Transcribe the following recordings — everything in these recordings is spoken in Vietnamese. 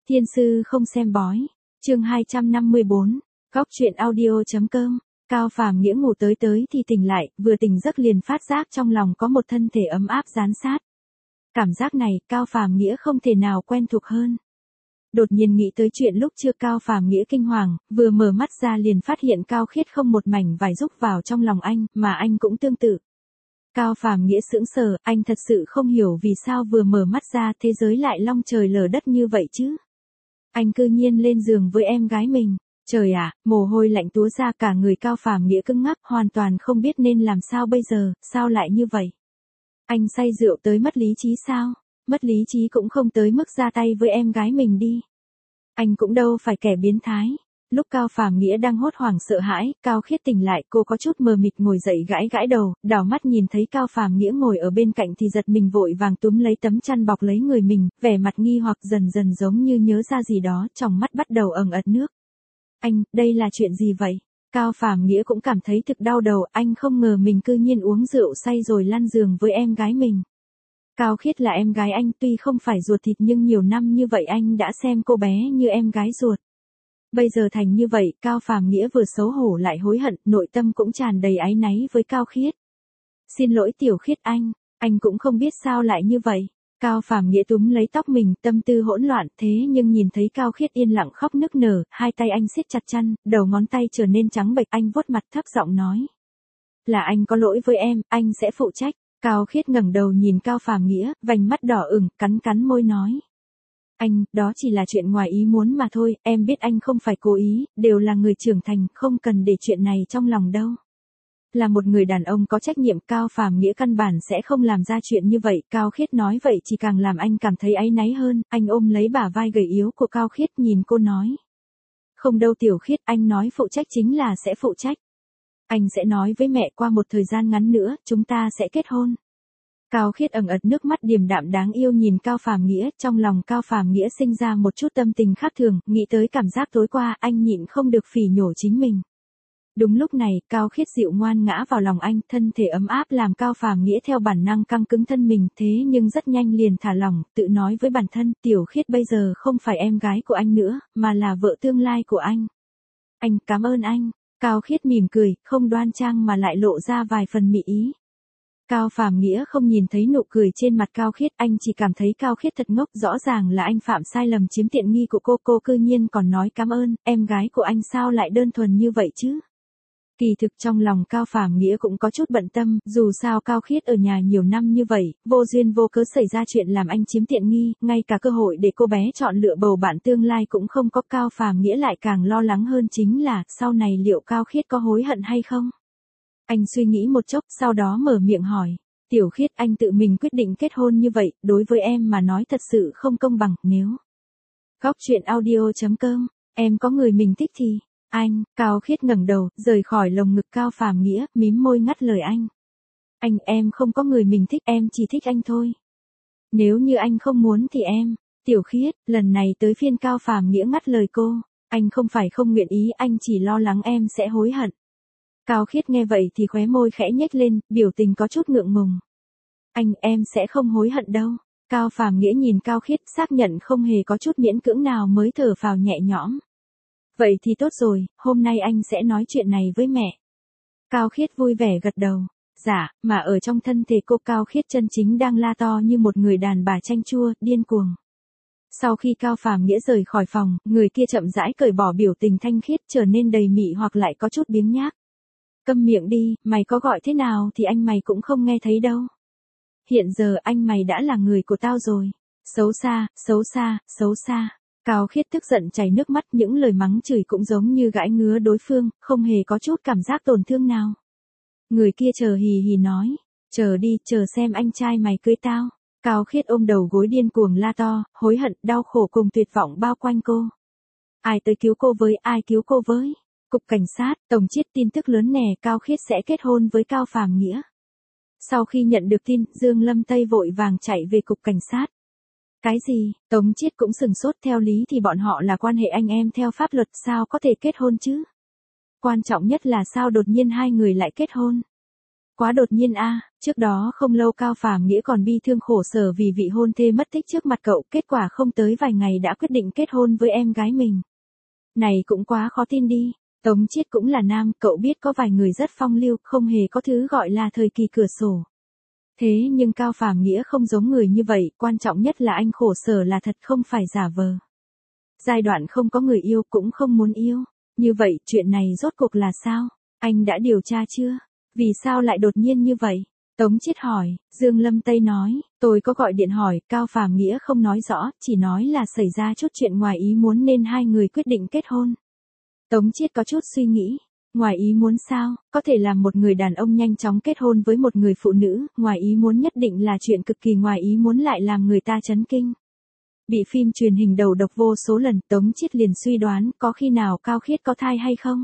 Thiên sư không xem bói. Chương 254. Góc truyện audio.com. Cao Phàm Nghĩa ngủ tới thì tỉnh lại, vừa tỉnh giấc liền phát giác trong lòng có một thân thể ấm áp dán sát. Cảm giác này, Cao Phàm Nghĩa không thể nào quen thuộc hơn. Đột nhiên nghĩ tới chuyện lúc chưa, Cao Phàm Nghĩa kinh hoàng, vừa mở mắt ra liền phát hiện Cao Khiết không một mảnh vải rúc vào trong lòng anh, mà anh cũng tương tự. Cao Phàm Nghĩa sững sờ, anh thật sự không hiểu vì sao vừa mở mắt ra thế giới lại long trời lở đất như vậy chứ. Anh cư nhiên lên giường với em gái mình. Trời ạ, mồ hôi lạnh túa ra cả người. Cao Phàm Nghĩa cứng ngắc, hoàn toàn không biết nên làm sao bây giờ, sao lại như vậy? Anh say rượu tới mất lý trí sao? Mất lý trí cũng không tới mức ra tay với em gái mình đi. Anh cũng đâu phải kẻ biến thái. Lúc Cao Phàm Nghĩa đang hốt hoảng sợ hãi, Cao Khiết tỉnh lại, cô có chút mờ mịt ngồi dậy gãi gãi đầu, đảo mắt nhìn thấy Cao Phàm Nghĩa ngồi ở bên cạnh thì giật mình vội vàng túm lấy tấm chăn bọc lấy người mình, vẻ mặt nghi hoặc dần dần giống như nhớ ra gì đó, trong mắt bắt đầu ẩn ẩn nước. Anh, đây là chuyện gì vậy? Cao Phàm Nghĩa cũng cảm thấy thực đau đầu, anh không ngờ mình cư nhiên uống rượu say rồi lăn giường với em gái mình. Cao Khiết là em gái anh, tuy không phải ruột thịt nhưng nhiều năm như vậy anh đã xem cô bé như em gái ruột. Bây giờ thành như vậy, Cao Phàm Nghĩa vừa xấu hổ lại hối hận, nội tâm cũng tràn đầy áy náy với Cao Khiết. Xin lỗi Tiểu Khiết anh cũng không biết sao lại như vậy. Cao Phàm Nghĩa túm lấy tóc mình, tâm tư hỗn loạn, thế nhưng nhìn thấy Cao Khiết yên lặng khóc nức nở, hai tay anh siết chặt chăn, đầu ngón tay trở nên trắng bệch, anh vuốt mặt thấp giọng nói. Là anh có lỗi với em, anh sẽ phụ trách. Cao Khiết ngẩng đầu nhìn Cao Phàm Nghĩa, vành mắt đỏ ửng, cắn môi nói. Anh, đó chỉ là chuyện ngoài ý muốn mà thôi, em biết anh không phải cố ý, đều là người trưởng thành, không cần để chuyện này trong lòng đâu. Là một người đàn ông có trách nhiệm, Cao Phàm Nghĩa căn bản sẽ không làm ra chuyện như vậy, Cao Khiết nói vậy chỉ càng làm anh cảm thấy áy náy hơn, anh ôm lấy bả vai gầy yếu của Cao Khiết nhìn cô nói. Không đâu Tiểu Khiết, anh nói phụ trách chính là sẽ phụ trách. Anh sẽ nói với mẹ qua một thời gian ngắn nữa, chúng ta sẽ kết hôn. Cao Khiết ẩn ẩn nước mắt điềm đạm đáng yêu nhìn Cao Phàm Nghĩa, trong lòng Cao Phàm Nghĩa sinh ra một chút tâm tình khác thường, nghĩ tới cảm giác tối qua anh nhịn không được phỉ nhổ chính mình. Đúng lúc này, Cao Khiết dịu ngoan ngã vào lòng anh, thân thể ấm áp làm Cao Phàm Nghĩa theo bản năng căng cứng thân mình, thế nhưng rất nhanh liền thả lỏng, tự nói với bản thân, Tiểu Khiết bây giờ không phải em gái của anh nữa, mà là vợ tương lai của anh. Anh, cảm ơn anh. Cao Khiết mỉm cười, không đoan trang mà lại lộ ra vài phần mị ý. Cao Phàm Nghĩa không nhìn thấy nụ cười trên mặt Cao Khiết, anh chỉ cảm thấy Cao Khiết thật ngốc, rõ ràng là anh phạm sai lầm chiếm tiện nghi của cô cư nhiên còn nói cảm ơn, em gái của anh sao lại đơn thuần như vậy chứ? Kỳ thực trong lòng Cao Phàm Nghĩa cũng có chút bận tâm, dù sao Cao Khiết ở nhà nhiều năm như vậy, vô duyên vô cớ xảy ra chuyện làm anh chiếm tiện nghi, ngay cả cơ hội để cô bé chọn lựa bầu bạn tương lai cũng không có. Cao Phàm Nghĩa lại càng lo lắng hơn chính là, sau này liệu Cao Khiết có hối hận hay không? Anh suy nghĩ một chốc, sau đó mở miệng hỏi. Tiểu Khiết, anh tự mình quyết định kết hôn như vậy, đối với em mà nói thật sự không công bằng, nếu. Góc truyện audio.com, em có người mình thích thì. Anh, Cao Khiết ngẩng đầu, rời khỏi lồng ngực Cao Phàm Nghĩa, mím môi ngắt lời anh. Em không có người mình thích, em chỉ thích anh thôi. Nếu như anh không muốn thì em. Tiểu Khiết, lần này tới phiên Cao Phàm Nghĩa ngắt lời cô. Anh không phải không nguyện ý, anh chỉ lo lắng em sẽ hối hận. Cao Khiết nghe vậy thì khóe môi khẽ nhếch lên, biểu tình có chút ngượng ngùng. Em sẽ không hối hận đâu. Cao Phàm Nghĩa nhìn Cao Khiết, xác nhận không hề có chút miễn cưỡng nào mới thở phào nhẹ nhõm. Vậy thì tốt rồi, hôm nay anh sẽ nói chuyện này với mẹ. Cao Khiết vui vẻ gật đầu. Dạ, mà ở trong thân thể cô Cao Khiết chân chính đang la to như một người đàn bà chanh chua, điên cuồng. Sau khi Cao Phàm Nghĩa rời khỏi phòng, người kia chậm rãi cởi bỏ biểu tình thanh khiết trở nên đầy mị hoặc lại có chút biếng nhác. Câm miệng đi, mày có gọi thế nào thì anh mày cũng không nghe thấy đâu. Hiện giờ anh mày đã là người của tao rồi. Xấu xa, xấu xa, xấu xa. Cao Khiết tức giận chảy nước mắt, những lời mắng chửi cũng giống như gãi ngứa đối phương, không hề có chút cảm giác tổn thương nào. Người kia chờ hì hì nói, chờ đi, chờ xem anh trai mày cưới tao. Cao Khiết ôm đầu gối điên cuồng la to, hối hận, đau khổ cùng tuyệt vọng bao quanh cô. Ai tới cứu cô với, ai cứu cô với? Cục cảnh sát, Tổng Chiết tin tức lớn nè, Cao Khiết sẽ kết hôn với Cao Phàm Nghĩa. Sau khi nhận được tin, Dương Lâm Tây vội vàng chạy về cục cảnh sát. Cái gì? Tống Chiết cũng sừng sốt, theo lý thì bọn họ là quan hệ anh em theo pháp luật, sao có thể kết hôn chứ? Quan trọng nhất là sao đột nhiên hai người lại kết hôn? Quá đột nhiên a, trước đó không lâu Cao Phàm Nghĩa còn bi thương khổ sở vì vị hôn thê mất tích trước mặt cậu, kết quả không tới vài ngày đã quyết định kết hôn với em gái mình. Này cũng quá khó tin đi. Tống Chiết cũng là nam, cậu biết có vài người rất phong lưu, không hề có thứ gọi là thời kỳ cửa sổ. Thế nhưng Cao Phàm Nghĩa không giống người như vậy, quan trọng nhất là anh khổ sở là thật không phải giả vờ. Giai đoạn không có người yêu cũng không muốn yêu. Như vậy, chuyện này rốt cuộc là sao? Anh đã điều tra chưa? Vì sao lại đột nhiên như vậy? Tống Chiết hỏi, Dương Lâm Tây nói, tôi có gọi điện hỏi, Cao Phàm Nghĩa không nói rõ, chỉ nói là xảy ra chút chuyện ngoài ý muốn nên hai người quyết định kết hôn. Tống Chiết có chút suy nghĩ, ngoài ý muốn sao, có thể làm một người đàn ông nhanh chóng kết hôn với một người phụ nữ, ngoài ý muốn nhất định là chuyện cực kỳ ngoài ý muốn lại làm người ta chấn kinh. Bị phim truyền hình đầu độc vô số lần, Tống Chiết liền suy đoán có khi nào Cao Khiết có thai hay không?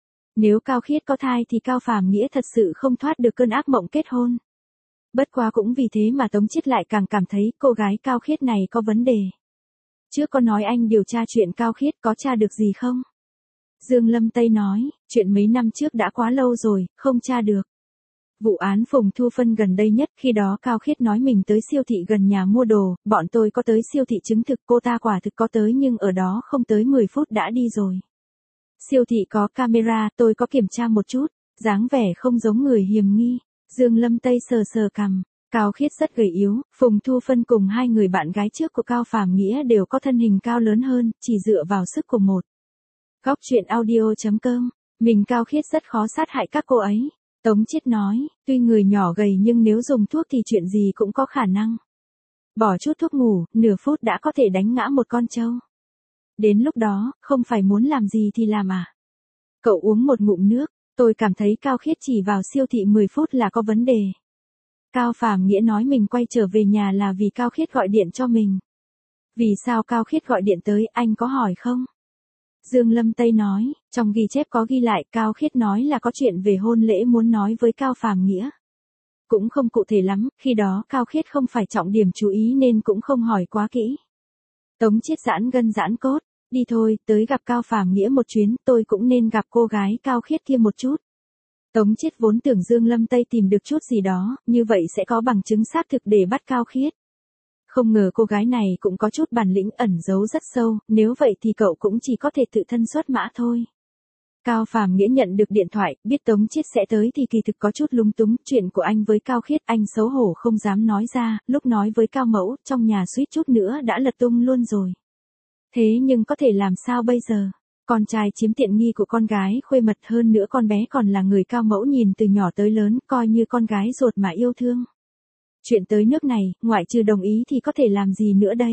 Nếu Cao Khiết có thai thì Cao Phàm Nghĩa thật sự không thoát được cơn ác mộng kết hôn. Bất quá cũng vì thế mà Tống Chiết lại càng cảm thấy cô gái Cao Khiết này có vấn đề. Trước có nói anh điều tra chuyện Cao Khiết có tra được gì không? Dương Lâm Tây nói, chuyện mấy năm trước đã quá lâu rồi, không tra được. Vụ án Phùng Thu Phân gần đây nhất, khi đó Cao Khiết nói mình tới siêu thị gần nhà mua đồ, bọn tôi có tới siêu thị chứng thực cô ta quả thực có tới nhưng ở đó không tới 10 phút đã đi rồi. Siêu thị có camera, tôi có kiểm tra một chút, dáng vẻ không giống người hiểm nghi. Dương Lâm Tây sờ sờ cằm, Cao Khiết rất gầy yếu, Phùng Thu Phân cùng hai người bạn gái trước của Cao Phàm Nghĩa đều có thân hình cao lớn hơn, chỉ dựa vào sức của một. Góc truyện audio.com, mình Cao Khiết rất khó sát hại các cô ấy. Tống Chiết nói, tuy người nhỏ gầy nhưng nếu dùng thuốc thì chuyện gì cũng có khả năng. Bỏ chút thuốc ngủ, nửa phút đã có thể đánh ngã một con trâu. Đến lúc đó, không phải muốn làm gì thì làm à? Cậu uống một ngụm nước, tôi cảm thấy Cao Khiết chỉ vào siêu thị 10 phút là có vấn đề. Cao Phàm Nghĩa nói mình quay trở về nhà là vì Cao Khiết gọi điện cho mình. Vì sao Cao Khiết gọi điện tới, anh có hỏi không? Dương Lâm Tây nói, trong ghi chép có ghi lại Cao Khiết nói là có chuyện về hôn lễ muốn nói với Cao Phàm Nghĩa. Cũng không cụ thể lắm, khi đó Cao Khiết không phải trọng điểm chú ý nên cũng không hỏi quá kỹ. Tống Chiết giãn gân giãn cốt, đi thôi, tới gặp Cao Phàm Nghĩa một chuyến, tôi cũng nên gặp cô gái Cao Khiết kia một chút. Tống Chiết vốn tưởng Dương Lâm Tây tìm được chút gì đó, như vậy sẽ có bằng chứng xác thực để bắt Cao Khiết. Không ngờ cô gái này cũng có chút bản lĩnh ẩn giấu rất sâu, nếu vậy thì cậu cũng chỉ có thể tự thân xuất mã thôi. Cao Phàm Nghĩa nhận được điện thoại, biết Tống Chiết sẽ tới thì kỳ thực có chút lúng túng, chuyện của anh với Cao Khiết anh xấu hổ không dám nói ra, lúc nói với Cao Mẫu, trong nhà suýt chút nữa đã lật tung luôn rồi. Thế nhưng có thể làm sao bây giờ? Con trai chiếm tiện nghi của con gái khuê mật, hơn nữa con bé còn là người Cao Mẫu nhìn từ nhỏ tới lớn, coi như con gái ruột mà yêu thương. Chuyện tới nước này, ngoại trừ đồng ý thì có thể làm gì nữa đây?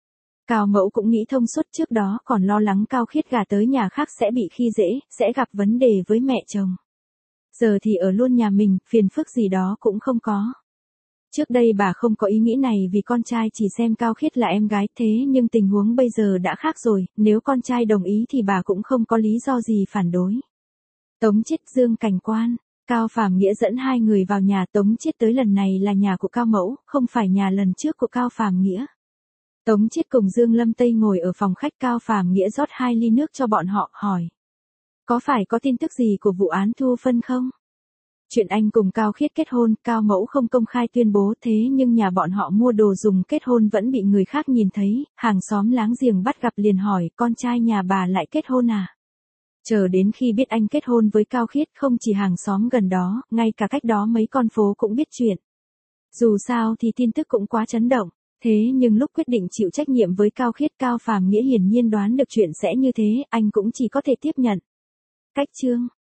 Cao Mẫu cũng nghĩ thông suốt, trước đó còn lo lắng Cao Khiết gả tới nhà khác sẽ bị khi dễ, sẽ gặp vấn đề với mẹ chồng. Giờ thì ở luôn nhà mình, phiền phức gì đó cũng không có. Trước đây bà không có ý nghĩ này vì con trai chỉ xem Cao Khiết là em gái, thế nhưng tình huống bây giờ đã khác rồi, nếu con trai đồng ý thì bà cũng không có lý do gì phản đối. Tống Chiết, Dương Cảnh Quan, Cao Phàm Nghĩa dẫn hai người vào nhà. Tống Chiết tới lần này là nhà của Cao Mẫu, không phải nhà lần trước của Cao Phàm Nghĩa. Tống Chiết cùng Dương Lâm Tây ngồi ở phòng khách, Cao Phàm Nghĩa rót 2 ly nước cho bọn họ, hỏi. Có phải có tin tức gì của vụ án Thu Phân không? Chuyện anh cùng Cao Khiết kết hôn, Cao Mẫu không công khai tuyên bố, thế nhưng nhà bọn họ mua đồ dùng kết hôn vẫn bị người khác nhìn thấy, hàng xóm láng giềng bắt gặp liền hỏi, con trai nhà bà lại kết hôn à? Chờ đến khi biết anh kết hôn với Cao Khiết, không chỉ hàng xóm gần đó, ngay cả cách đó mấy con phố cũng biết chuyện. Dù sao thì tin tức cũng quá chấn động, thế nhưng lúc quyết định chịu trách nhiệm với Cao Khiết, Cao Phàm Nghĩa hiển nhiên đoán được chuyện sẽ như thế, anh cũng chỉ có thể tiếp nhận. Cách chương